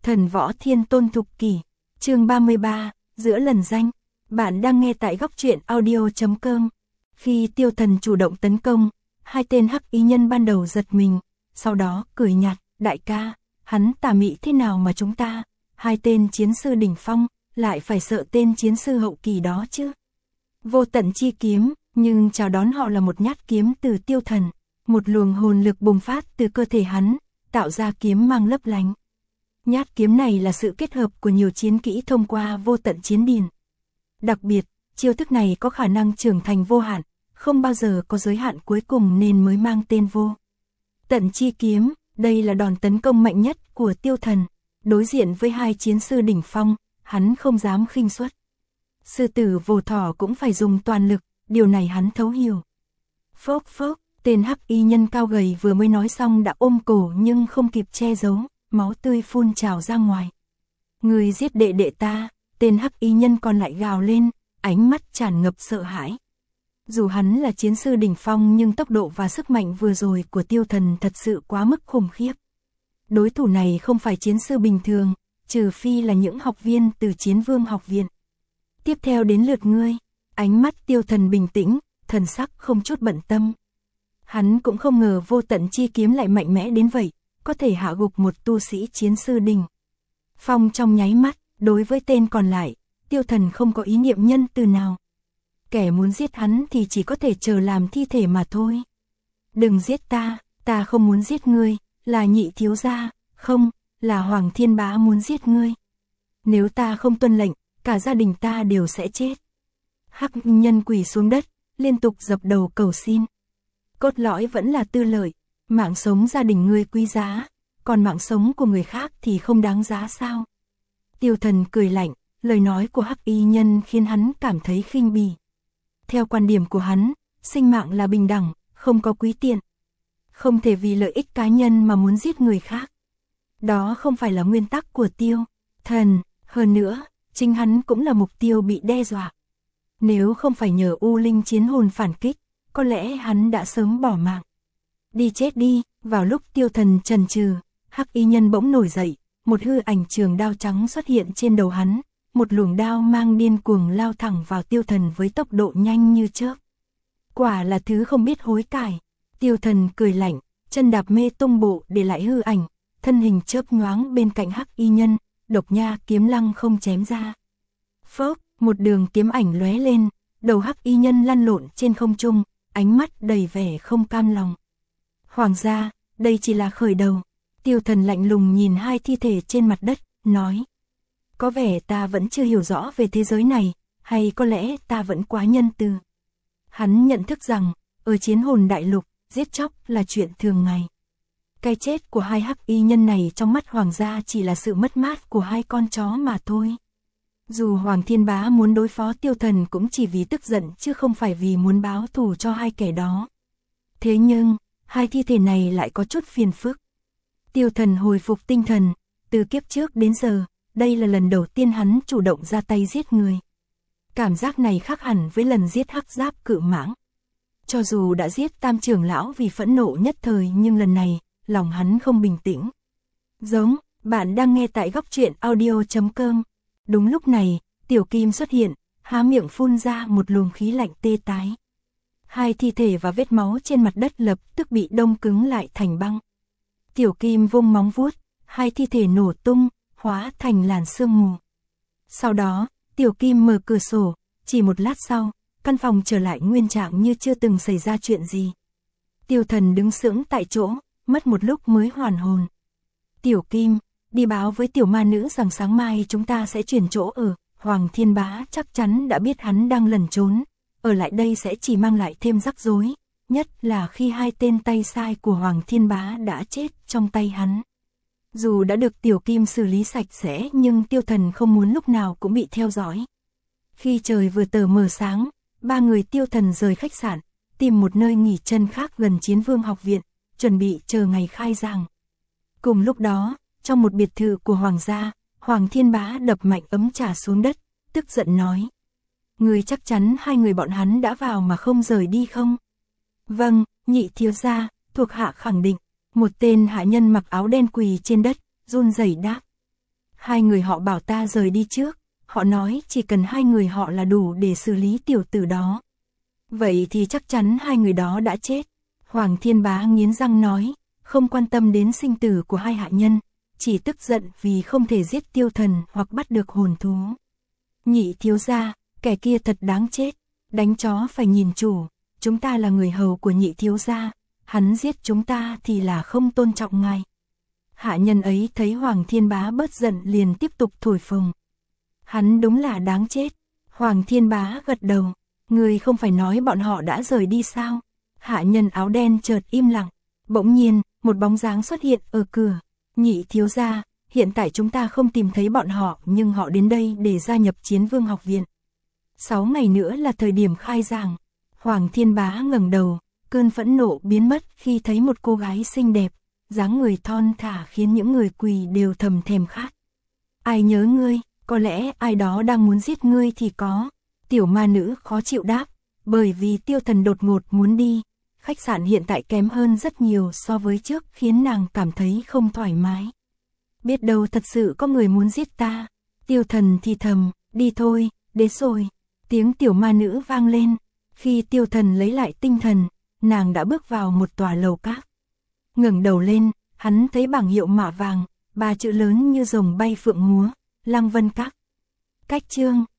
Thần võ thiên tôn thục kỷ, chương 33, giữa lần danh. Bạn đang nghe tại góc truyện audio.com. Khi Tiêu Thần chủ động tấn công, hai tên hắc y nhân ban đầu giật mình, sau đó cười nhạt, đại ca, hắn tà mị thế nào mà chúng ta, hai tên chiến sư đỉnh phong, lại phải sợ tên chiến sư hậu kỳ đó chứ. Vô tận chi kiếm, nhưng chào đón họ là một nhát kiếm từ Tiêu Thần, một luồng hồn lực bùng phát từ cơ thể hắn, tạo ra kiếm mang lấp lánh. Nhát kiếm này là sự kết hợp của nhiều chiến kỹ thông qua vô tận chiến điền. Đặc biệt, chiêu thức này có khả năng trưởng thành vô hạn, không bao giờ có giới hạn cuối cùng nên mới mang tên vô tận chi kiếm. Đây là đòn tấn công mạnh nhất của Tiêu Thần. Đối diện với hai chiến sư đỉnh phong, hắn không dám khinh suất. Sư tử vô thỏ cũng phải dùng toàn lực, điều này hắn thấu hiểu. Phốc phốc, tên hắc y nhân cao gầy vừa mới nói xong đã ôm cổ nhưng không kịp che giấu, máu tươi phun trào ra ngoài. Người giết đệ đệ ta, tên hắc y nhân còn lại gào lên, ánh mắt tràn ngập sợ hãi. Dù hắn là chiến sư đỉnh phong nhưng tốc độ và sức mạnh vừa rồi của Tiêu Thần thật sự quá mức khủng khiếp. Đối thủ này không phải chiến sư bình thường, trừ phi là những học viên từ Chiến Vương học viện. Tiếp theo đến lượt ngươi. Ánh mắt Tiêu Thần bình tĩnh, thần sắc không chút bận tâm. Hắn cũng không ngờ vô tận chi kiếm lại mạnh mẽ đến vậy, có thể hạ gục một tu sĩ chiến sư đỉnh phong trong nháy mắt. Đối với tên còn lại, Tiêu Thần không có ý niệm nhân từ nào. Kẻ muốn giết hắn thì chỉ có thể chờ làm thi thể mà thôi. Đừng giết ta, ta không muốn giết ngươi, là Nhị thiếu gia, không, là Hoàng Thiên Bá muốn giết ngươi. Nếu ta không tuân lệnh, cả gia đình ta đều sẽ chết. Hắc nhân quỳ xuống đất, liên tục dập đầu cầu xin. Cốt lõi vẫn là tư lợi, mạng sống gia đình ngươi quý giá, còn mạng sống của người khác thì không đáng giá sao? Tiêu Thần cười lạnh, lời nói của hắc y nhân khiến hắn cảm thấy khinh bỉ. Theo quan điểm của hắn, sinh mạng là bình đẳng, không có quý tiện. Không thể vì lợi ích cá nhân mà muốn giết người khác. Đó không phải là nguyên tắc của Tiêu Thần, hơn nữa, chính hắn cũng là mục tiêu bị đe dọa. Nếu không phải nhờ U Linh chiến hồn phản kích, có lẽ hắn đã sớm bỏ mạng. Đi chết đi. Vào lúc Tiêu Thần chần chừ, hắc y nhân bỗng nổi dậy, một hư ảnh trường đao trắng xuất hiện trên đầu hắn, một luồng đao mang điên cuồng lao thẳng vào Tiêu Thần với tốc độ nhanh như chớp. Quả là thứ không biết hối cải. Tiêu Thần cười lạnh, chân đạp mê tung bộ để lại hư ảnh, thân hình chớp nhoáng bên cạnh hắc y nhân, độc nha kiếm lăng không chém ra. Phốc, một đường kiếm ảnh lóe lên, đầu hắc y nhân lăn lộn trên không trung, ánh mắt đầy vẻ không cam lòng. Hoàng gia, đây chỉ là khởi đầu. Tiêu Thần lạnh lùng nhìn hai thi thể trên mặt đất, nói. Có vẻ ta vẫn chưa hiểu rõ về thế giới này, hay có lẽ ta vẫn quá nhân từ. Hắn nhận thức rằng, ở Chiến Hồn Đại Lục, giết chóc là chuyện thường ngày. Cái chết của hai hắc y nhân này trong mắt Hoàng gia chỉ là sự mất mát của hai con chó mà thôi. Dù Hoàng Thiên Bá muốn đối phó Tiêu Thần cũng chỉ vì tức giận chứ không phải vì muốn báo thù cho hai kẻ đó. Thế nhưng, hai thi thể này lại có chút phiền phức. Tiêu Thần hồi phục tinh thần, từ kiếp trước đến giờ, đây là lần đầu tiên hắn chủ động ra tay giết người. Cảm giác này khác hẳn với lần giết hắc giáp cự mãng. Cho dù đã giết tam trưởng lão vì phẫn nộ nhất thời nhưng lần này, lòng hắn không bình tĩnh. Giống, bạn đang nghe tại góc truyện audio.com. Đúng lúc này, Tiểu Kim xuất hiện, há miệng phun ra một luồng khí lạnh tê tái. Hai thi thể và vết máu trên mặt đất lập tức bị đông cứng lại thành băng. Tiểu Kim vung móng vuốt, hai thi thể nổ tung, hóa thành làn sương mù. Sau đó, Tiểu Kim mở cửa sổ, chỉ một lát sau, căn phòng trở lại nguyên trạng như chưa từng xảy ra chuyện gì. Tiêu Thần đứng sững tại chỗ, mất một lúc mới hoàn hồn. Tiểu Kim, đi báo với tiểu ma nữ rằng sáng mai chúng ta sẽ chuyển chỗ ở. Hoàng Thiên Bá chắc chắn đã biết hắn đang lẩn trốn, ở lại đây sẽ chỉ mang lại thêm rắc rối, nhất là khi hai tên tay sai của Hoàng Thiên Bá đã chết trong tay hắn. Dù đã được Tiểu Kim xử lý sạch sẽ nhưng Tiêu Thần không muốn lúc nào cũng bị theo dõi. Khi trời vừa tờ mờ sáng, ba người Tiêu Thần rời khách sạn, tìm một nơi nghỉ chân khác gần Chiến Vương học viện, chuẩn bị chờ ngày khai giảng. Cùng lúc đó, trong một biệt thự của Hoàng gia, Hoàng Thiên Bá đập mạnh ấm trà xuống đất, tức giận nói. Người chắc chắn hai người bọn hắn đã vào mà không rời đi không? Vâng, Nhị thiếu gia, thuộc hạ khẳng định. Một tên hạ nhân mặc áo đen quỳ trên đất, run rẩy đáp. Hai người họ bảo ta rời đi trước, họ nói chỉ cần hai người họ là đủ để xử lý tiểu tử đó. Vậy thì chắc chắn hai người đó đã chết. Hoàng Thiên Bá nghiến răng nói, không quan tâm đến sinh tử của hai hạ nhân, chỉ tức giận vì không thể giết Tiêu Thần hoặc bắt được hồn thú. Nhị thiếu gia, kẻ kia thật đáng chết, đánh chó phải nhìn chủ, chúng ta là người hầu của nhị thiếu gia, hắn giết chúng ta thì là không tôn trọng ngài. Hạ nhân ấy thấy Hoàng Thiên Bá bớt giận liền tiếp tục thổi phồng. Hắn đúng là đáng chết. Hoàng Thiên Bá gật đầu, người không phải nói bọn họ đã rời đi sao? Hạ nhân áo đen chợt im lặng, bỗng nhiên, một bóng dáng xuất hiện ở cửa. Nhị thiếu gia, hiện tại chúng ta không tìm thấy bọn họ nhưng họ đến đây để gia nhập Chiến Vương học viện. 6 ngày nữa là thời điểm khai giảng. Hoàng Thiên Bá ngẩng đầu, cơn phẫn nộ biến mất khi thấy một cô gái xinh đẹp, dáng người thon thả khiến những người quỳ đều thầm thèm khát. Ai nhớ ngươi, có lẽ ai đó đang muốn giết ngươi thì có. Tiểu ma nữ khó chịu đáp, bởi vì Tiêu Thần đột ngột muốn đi. Khách sạn hiện tại kém hơn rất nhiều so với trước khiến nàng cảm thấy không thoải mái. Biết đâu thật sự có người muốn giết ta. Tiêu Thần thì thầm, đi thôi, đến rồi. Tiếng tiểu ma nữ vang lên. Khi Tiêu Thần lấy lại tinh thần, nàng đã bước vào một tòa lầu các. Ngẩng đầu lên, hắn thấy bảng hiệu mạ vàng, 3 chữ lớn như rồng bay phượng múa, Lăng Vân Các. Cách chương